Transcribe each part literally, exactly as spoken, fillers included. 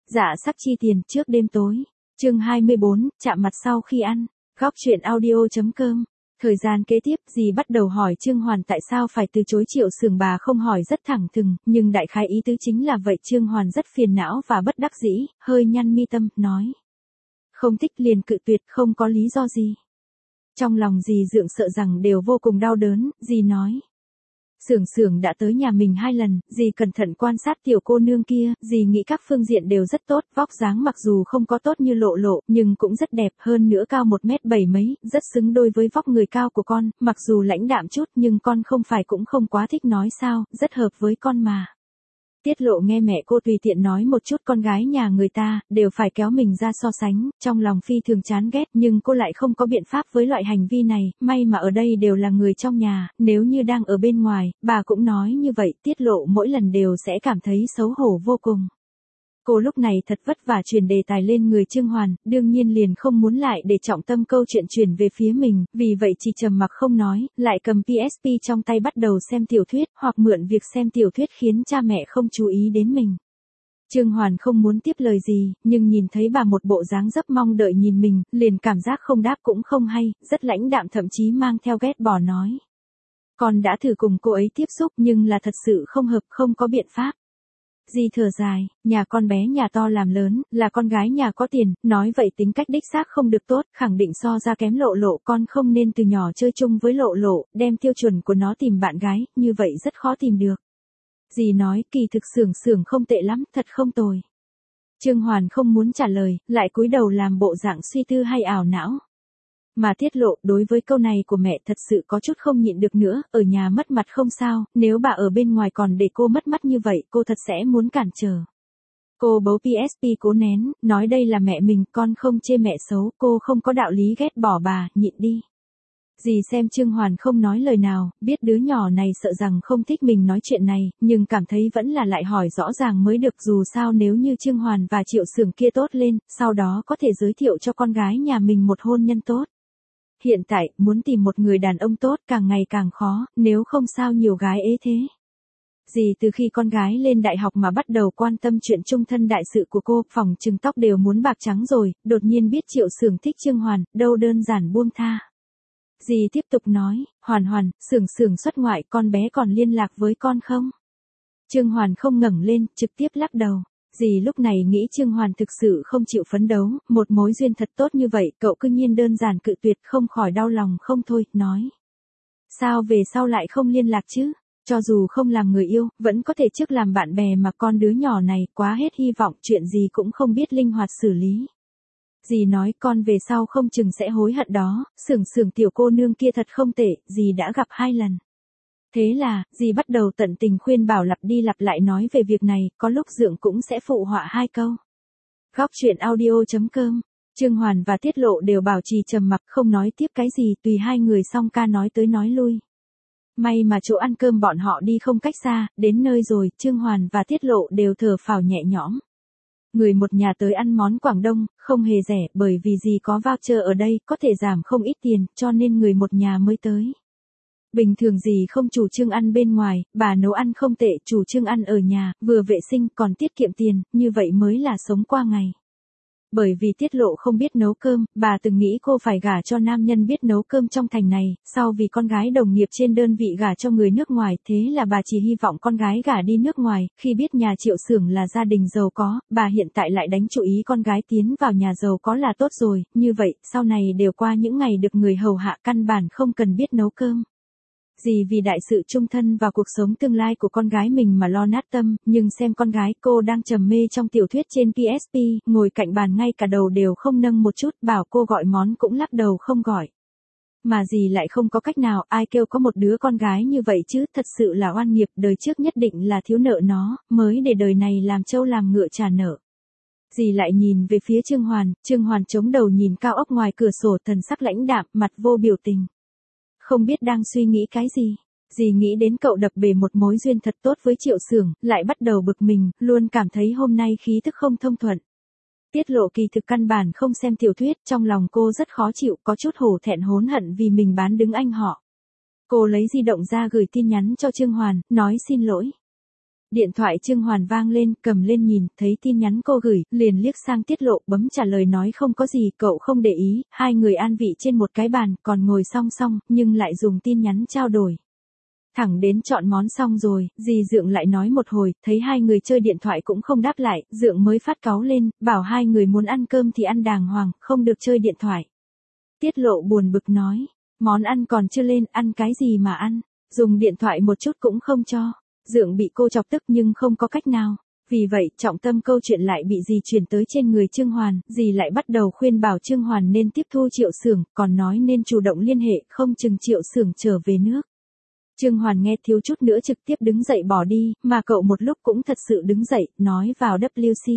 Dạ sắc chi tiền trước đêm tối. Chương hai mươi bốn, chạm mặt sau khi ăn. Góc truyện audio.com. Thời gian kế tiếp, dì bắt đầu hỏi Trương Hoàn tại sao phải từ chối Triệu Sưởng. Bà không hỏi rất thẳng thừng, nhưng đại khái ý tứ chính là vậy. Trương Hoàn rất phiền não và bất đắc dĩ, hơi nhăn mi tâm, nói. Không thích liền cự tuyệt, không có lý do gì. Trong lòng dì Dượng sợ rằng đều vô cùng đau đớn, dì nói. Sưởng Sưởng đã tới nhà mình hai lần, dì cẩn thận quan sát tiểu cô nương kia, dì nghĩ các phương diện đều rất tốt, vóc dáng mặc dù không có tốt như Lộ Lộ, nhưng cũng rất đẹp, hơn nữa cao một mét bảy mấy, rất xứng đôi với vóc người cao của con, mặc dù lãnh đạm chút nhưng con không phải cũng không quá thích nói sao, rất hợp với con mà. Tiết Lộ nghe mẹ cô tùy tiện nói một chút con gái nhà người ta, đều phải kéo mình ra so sánh, trong lòng phi thường chán ghét, nhưng cô lại không có biện pháp với loại hành vi này, may mà ở đây đều là người trong nhà, nếu như đang ở bên ngoài, bà cũng nói như vậy, Tiết Lộ mỗi lần đều sẽ cảm thấy xấu hổ vô cùng. Cô lúc này thật vất vả truyền đề tài lên người Trương Hoàn, đương nhiên liền không muốn lại để trọng tâm câu chuyện chuyển về phía mình, vì vậy chỉ trầm mặc không nói, lại cầm pê ét pê trong tay bắt đầu xem tiểu thuyết, hoặc mượn việc xem tiểu thuyết khiến cha mẹ không chú ý đến mình. Trương Hoàn không muốn tiếp lời gì, nhưng nhìn thấy bà một bộ dáng rất mong đợi nhìn mình, liền cảm giác không đáp cũng không hay, rất lãnh đạm thậm chí mang theo ghét bỏ nói. Con đã thử cùng cô ấy tiếp xúc nhưng là thật sự không hợp, không có biện pháp. Dì thở dài, nhà con bé nhà to làm lớn, là con gái nhà có tiền, nói vậy tính cách đích xác không được tốt, khẳng định so ra kém Lộ Lộ, con không nên từ nhỏ chơi chung với Lộ Lộ, đem tiêu chuẩn của nó tìm bạn gái, như vậy rất khó tìm được. Dì nói, kỳ thực Sưởng Sưởng không tệ lắm, thật không tồi. Trương Hoàn không muốn trả lời, lại cúi đầu làm bộ dạng suy tư hay ảo não. Mà Tiết Lộ, đối với câu này của mẹ thật sự có chút không nhịn được nữa, ở nhà mất mặt không sao, nếu bà ở bên ngoài còn để cô mất mắt như vậy, cô thật sẽ muốn cản trở. Cô bấu pê ét pê cố nén, nói đây là mẹ mình, con không chê mẹ xấu, cô không có đạo lý ghét bỏ bà, nhịn đi. Dì xem Trương Hoàn không nói lời nào, biết đứa nhỏ này sợ rằng không thích mình nói chuyện này, nhưng cảm thấy vẫn là lại hỏi rõ ràng mới được, dù sao nếu như Trương Hoàn và Triệu Sưởng kia tốt lên, sau đó có thể giới thiệu cho con gái nhà mình một hôn nhân tốt. Hiện tại, muốn tìm một người đàn ông tốt càng ngày càng khó, nếu không sao nhiều gái ế thế. Dì từ khi con gái lên đại học mà bắt đầu quan tâm chuyện chung thân đại sự của cô, phòng trừng tóc đều muốn bạc trắng rồi, đột nhiên biết Triệu Sưởng thích Trương Hoàn, đâu đơn giản buông tha. Dì tiếp tục nói, Hoàn Hoàn, Sưởng Sưởng xuất ngoại, con bé còn liên lạc với con không? Trương Hoàn không ngẩng lên, trực tiếp lắc đầu. Dì lúc này nghĩ Trương Hoàn thực sự không chịu phấn đấu, một mối duyên thật tốt như vậy, cậu cứ nhiên đơn giản cự tuyệt, không khỏi đau lòng không thôi, nói. Sao về sau lại không liên lạc chứ? Cho dù không làm người yêu, vẫn có thể trước làm bạn bè mà, con đứa nhỏ này quá hết hy vọng, chuyện gì cũng không biết linh hoạt xử lý. Dì nói con về sau không chừng sẽ hối hận đó, Sưởng Sưởng tiểu cô nương kia thật không tệ, dì đã gặp hai lần. Thế là, dì bắt đầu tận tình khuyên bảo lặp đi lặp lại nói về việc này, có lúc Dượng cũng sẽ phụ họa hai câu. Góc truyện audio.com. Trương Hoàn và Tiết Lộ đều bảo trì trầm mặc không nói tiếp cái gì, tùy hai người song ca nói tới nói lui. May mà chỗ ăn cơm bọn họ đi không cách xa, đến nơi rồi, Trương Hoàn và Tiết Lộ đều thở phào nhẹ nhõm. Người một nhà tới ăn món Quảng Đông, không hề rẻ, bởi vì dì có voucher ở đây, có thể giảm không ít tiền, cho nên người một nhà mới tới. Bình thường dì không chủ trương ăn bên ngoài, bà nấu ăn không tệ, chủ trương ăn ở nhà, vừa vệ sinh còn tiết kiệm tiền, như vậy mới là sống qua ngày. Bởi vì Tiết Lộ không biết nấu cơm, bà từng nghĩ cô phải gả cho nam nhân biết nấu cơm trong thành này, sau vì con gái đồng nghiệp trên đơn vị gả cho người nước ngoài, thế là bà chỉ hy vọng con gái gả đi nước ngoài, khi biết nhà Triệu Sưởng là gia đình giàu có, bà hiện tại lại đánh chủ ý con gái tiến vào nhà giàu có là tốt rồi, như vậy, sau này đều qua những ngày được người hầu hạ, căn bản không cần biết nấu cơm. Dì vì đại sự chung thân và cuộc sống tương lai của con gái mình mà lo nát tâm, nhưng xem con gái cô đang trầm mê trong tiểu thuyết trên pê ét pê, ngồi cạnh bàn ngay cả đầu đều không nâng một chút, bảo cô gọi món cũng lắc đầu không gọi. Mà dì lại không có cách nào, ai kêu có một đứa con gái như vậy chứ, thật sự là oan nghiệp, đời trước nhất định là thiếu nợ nó, mới để đời này làm trâu làm ngựa trả nợ. Dì lại nhìn về phía Trương Hoàn, Trương Hoàn chống đầu nhìn cao ốc ngoài cửa sổ, thần sắc lãnh đạm, mặt vô biểu tình. Không biết đang suy nghĩ cái gì. Dì nghĩ đến cậu đập bể một mối duyên thật tốt với Triệu Sưởng, lại bắt đầu bực mình, luôn cảm thấy hôm nay khí thức không thông thuận. Tiết Lộ kỳ thực căn bản không xem tiểu thuyết, trong lòng cô rất khó chịu, có chút hổ thẹn hối hận vì mình bán đứng anh họ. Cô lấy di động ra gửi tin nhắn cho Trương Hoàn, nói xin lỗi. Điện thoại Trương Hoàn vang lên, cầm lên nhìn, thấy tin nhắn cô gửi, liền liếc sang Tiết Lộ, bấm trả lời nói không có gì, cậu không để ý, hai người an vị trên một cái bàn, còn ngồi song song, nhưng lại dùng tin nhắn trao đổi. Thẳng đến chọn món xong rồi, dì Dượng lại nói một hồi, thấy hai người chơi điện thoại cũng không đáp lại, Dượng mới phát cáu lên, bảo hai người muốn ăn cơm thì ăn đàng hoàng, không được chơi điện thoại. Tiết Lộ buồn bực nói, món ăn còn chưa lên, ăn cái gì mà ăn, dùng điện thoại một chút cũng không cho. Dượng bị cô chọc tức nhưng không có cách nào. Vì vậy, trọng tâm câu chuyện lại bị dì chuyển tới trên người Trương Hoàn, dì lại bắt đầu khuyên bảo Trương Hoàn nên tiếp thu Triệu Xưởng, còn nói nên chủ động liên hệ, không chừng Triệu Xưởng trở về nước. Trương Hoàn nghe thiếu chút nữa trực tiếp đứng dậy bỏ đi, mà cậu một lúc cũng thật sự đứng dậy, nói vào W C.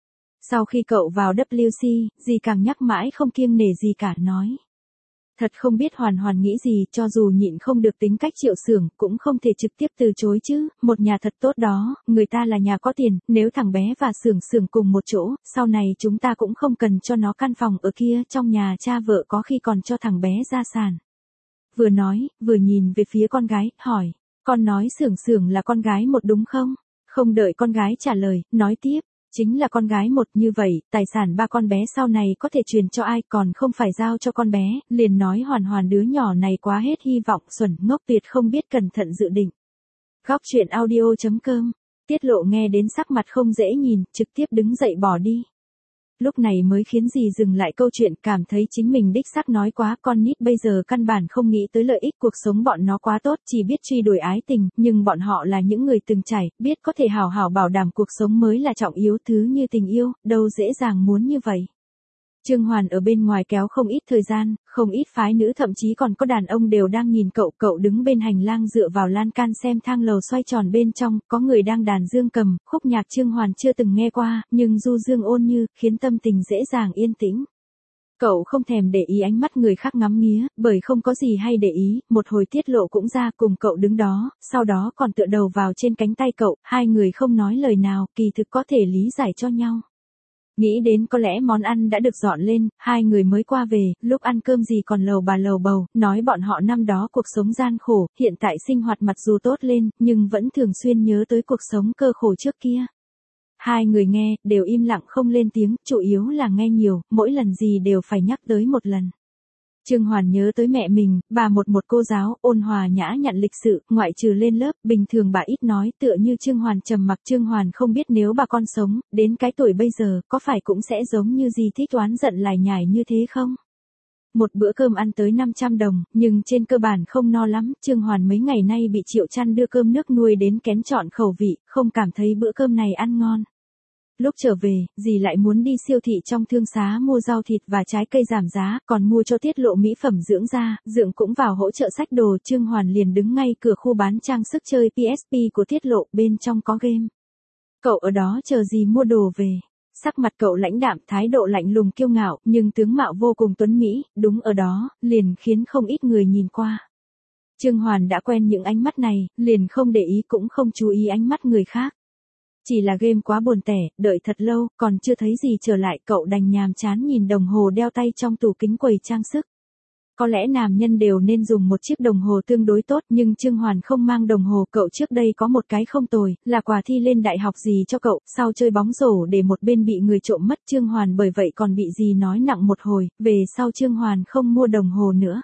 Sau khi cậu vào W C, dì càng nhắc mãi không kiêng nể gì cả, nói. Thật không biết Hoàn Hoàn nghĩ gì, cho dù nhịn không được tính cách Triệu Xưởng, cũng không thể trực tiếp từ chối chứ, một nhà thật tốt đó, người ta là nhà có tiền, nếu thằng bé và Xưởng Xưởng cùng một chỗ, sau này chúng ta cũng không cần cho nó căn phòng ở kia, trong nhà cha vợ có khi còn cho thằng bé gia sản. Vừa nói, vừa nhìn về phía con gái, hỏi, con nói Xưởng Xưởng là con gái một đúng không? Không đợi con gái trả lời, nói tiếp. Chính là con gái một, như vậy, tài sản ba con bé sau này có thể truyền cho ai, còn không phải giao cho con bé, liền nói Hoàn Hoàn đứa nhỏ này quá hết hy vọng, xuẩn ngốc tuyệt không biết cẩn thận dự định. Góc truyện audio chấm com, Tiết Lộ nghe đến sắc mặt không dễ nhìn, trực tiếp đứng dậy bỏ đi. Lúc này mới khiến dì dừng lại câu chuyện, cảm thấy chính mình đích xác nói quá, con nít bây giờ căn bản không nghĩ tới lợi ích cuộc sống bọn nó quá tốt, chỉ biết truy đuổi ái tình, nhưng bọn họ là những người từng trải, biết có thể hào hào bảo đảm cuộc sống mới là trọng yếu, thứ như tình yêu, đâu dễ dàng muốn như vậy. Trương Hoàn ở bên ngoài kéo không ít thời gian, không ít phái nữ thậm chí còn có đàn ông đều đang nhìn cậu, cậu đứng bên hành lang dựa vào lan can xem thang lầu xoay tròn bên trong, có người đang đàn dương cầm, khúc nhạc Trương Hoàn chưa từng nghe qua, nhưng du dương ôn như, khiến tâm tình dễ dàng yên tĩnh. Cậu không thèm để ý ánh mắt người khác ngắm nghía, bởi không có gì hay để ý, một hồi Tiết Lộ cũng ra cùng cậu đứng đó, sau đó còn tựa đầu vào trên cánh tay cậu, hai người không nói lời nào, kỳ thực có thể lý giải cho nhau. Nghĩ đến có lẽ món ăn đã được dọn lên, hai người mới qua về, lúc ăn cơm gì còn lầu bà lầu bầu, nói bọn họ năm đó cuộc sống gian khổ, hiện tại sinh hoạt mặc dù tốt lên, nhưng vẫn thường xuyên nhớ tới cuộc sống cơ khổ trước kia. Hai người nghe, đều im lặng không lên tiếng, chủ yếu là nghe nhiều, mỗi lần gì đều phải nhắc tới một lần. Trương Hoàn nhớ tới mẹ mình, bà một một cô giáo, ôn hòa nhã nhặn lịch sự, ngoại trừ lên lớp, bình thường bà ít nói, tựa như Trương Hoàn trầm mặc. Trương Hoàn không biết nếu bà con sống, đến cái tuổi bây giờ, có phải cũng sẽ giống như dì thích oán giận lải nhải như thế không? Một bữa cơm ăn tới năm trăm đồng, nhưng trên cơ bản không no lắm, Trương Hoàn mấy ngày nay bị Triệu Chăn đưa cơm nước nuôi đến kén chọn khẩu vị, không cảm thấy bữa cơm này ăn ngon. Lúc trở về, dì lại muốn đi siêu thị trong thương xá mua rau thịt và trái cây giảm giá, còn mua cho Tiết Lộ mỹ phẩm dưỡng da, Dượng cũng vào hỗ trợ xách đồ. Trương Hoàn liền đứng ngay cửa khu bán trang sức chơi pê ét pê của Tiết Lộ, bên trong có game. Cậu ở đó chờ dì mua đồ về. Sắc mặt cậu lãnh đạm, thái độ lạnh lùng kiêu ngạo, nhưng tướng mạo vô cùng tuấn mỹ, đúng ở đó, liền khiến không ít người nhìn qua. Trương Hoàn đã quen những ánh mắt này, liền không để ý cũng không chú ý ánh mắt người khác. Chỉ là game quá buồn tẻ, đợi thật lâu, còn chưa thấy gì trở lại, cậu đành nhàm chán nhìn đồng hồ đeo tay trong tủ kính quầy trang sức. Có lẽ nam nhân đều nên dùng một chiếc đồng hồ tương đối tốt, nhưng Trương Hoàn không mang đồng hồ, cậu trước đây có một cái không tồi, là quà thi lên đại học gì cho cậu, sau chơi bóng rổ để một bên bị người trộm mất, Trương Hoàn bởi vậy còn bị dì nói nặng một hồi, về sau Trương Hoàn không mua đồng hồ nữa.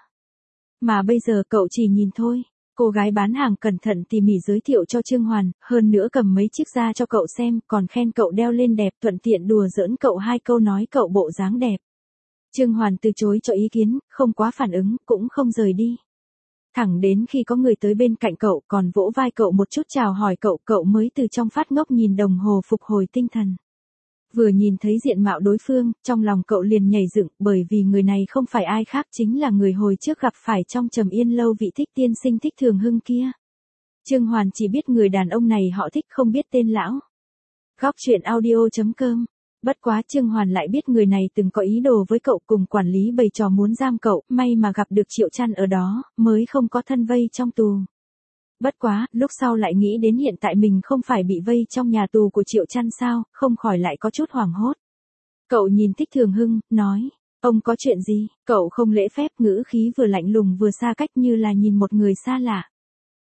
Mà bây giờ cậu chỉ nhìn thôi. Cô gái bán hàng cẩn thận tỉ mỉ giới thiệu cho Trương Hoàn, hơn nữa cầm mấy chiếc ra cho cậu xem, còn khen cậu đeo lên đẹp, thuận tiện đùa giỡn cậu hai câu nói cậu bộ dáng đẹp. Trương Hoàn từ chối cho ý kiến, không quá phản ứng, cũng không rời đi. Thẳng đến khi có người tới bên cạnh cậu, còn vỗ vai cậu một chút chào hỏi cậu, cậu mới từ trong phát ngốc nhìn đồng hồ phục hồi tinh thần. Vừa nhìn thấy diện mạo đối phương, trong lòng cậu liền nhảy dựng, bởi vì người này không phải ai khác, chính là người hồi trước gặp phải trong Trầm Yên lâu vị Thích tiên sinh Thích Thường Hưng kia. Trương Hoàn chỉ biết người đàn ông này họ Thích, không biết tên lão. Góc truyện audio chấm com. Bất quá Trương Hoàn lại biết người này từng có ý đồ với cậu, cùng quản lý bày trò muốn giam cậu, may mà gặp được Triệu Chăn ở đó, mới không có thân vây trong tù. Bất quá, lúc sau lại nghĩ đến hiện tại mình không phải bị vây trong nhà tù của Triệu Chăn sao, không khỏi lại có chút hoảng hốt. Cậu nhìn Thích Thường Hưng, nói, ông có chuyện gì? Cậu không lễ phép, ngữ khí vừa lạnh lùng vừa xa cách như là nhìn một người xa lạ.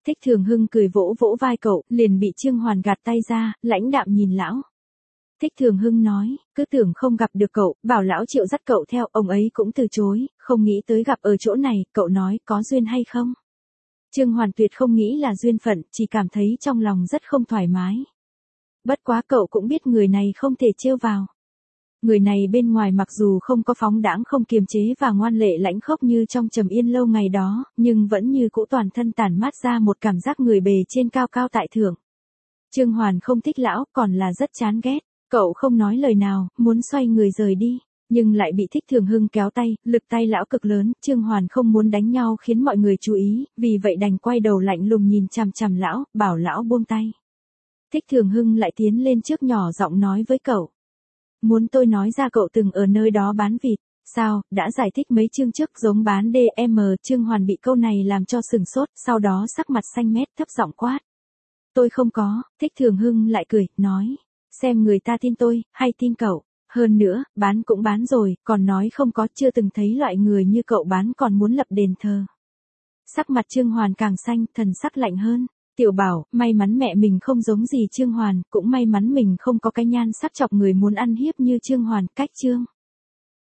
Thích Thường Hưng cười vỗ vỗ vai cậu, liền bị Trương Hoàn gạt tay ra, lãnh đạm nhìn lão. Thích Thường Hưng nói, cứ tưởng không gặp được cậu, bảo lão Triệu dắt cậu theo, ông ấy cũng từ chối, không nghĩ tới gặp ở chỗ này, cậu nói có duyên hay không? Trương Hoàn tuyệt không nghĩ là duyên phận, chỉ cảm thấy trong lòng rất không thoải mái. Bất quá cậu cũng biết người này không thể trêu vào. Người này bên ngoài mặc dù không có phóng đãng không kiềm chế và ngoan lệ lãnh khốc như trong Trầm Yên Lâu ngày đó, nhưng vẫn như cũ toàn thân tản mát ra một cảm giác người bề trên cao cao tại thượng. Trương Hoàn không thích lão, còn là rất chán ghét. Cậu không nói lời nào, muốn xoay người rời đi, nhưng lại bị Thích Thường Hưng kéo tay, lực tay lão cực lớn, Trương Hoàn không muốn đánh nhau khiến mọi người chú ý, vì vậy đành quay đầu lạnh lùng nhìn chằm chằm lão, bảo lão buông tay. Thích Thường Hưng lại tiến lên trước nhỏ giọng nói với cậu. Muốn tôi nói ra cậu từng ở nơi đó bán vịt, sao, đã giải thích mấy chương trước giống bán đê em, Trương Hoàn bị câu này làm cho sừng sốt, sau đó sắc mặt xanh mét thấp giọng quát. Tôi không có, Thích Thường Hưng lại cười, nói. Xem người ta tin tôi, hay tin cậu. Hơn nữa, bán cũng bán rồi, còn nói không có, chưa từng thấy loại người như cậu bán còn muốn lập đền thờ. Sắc mặt Trương Hoàn càng xanh, thần sắc lạnh hơn. Tiểu Bảo, may mắn mẹ mình không giống gì Trương Hoàn, cũng may mắn mình không có cái nhan sắc chọc người muốn ăn hiếp như Trương Hoàn, cách Trương.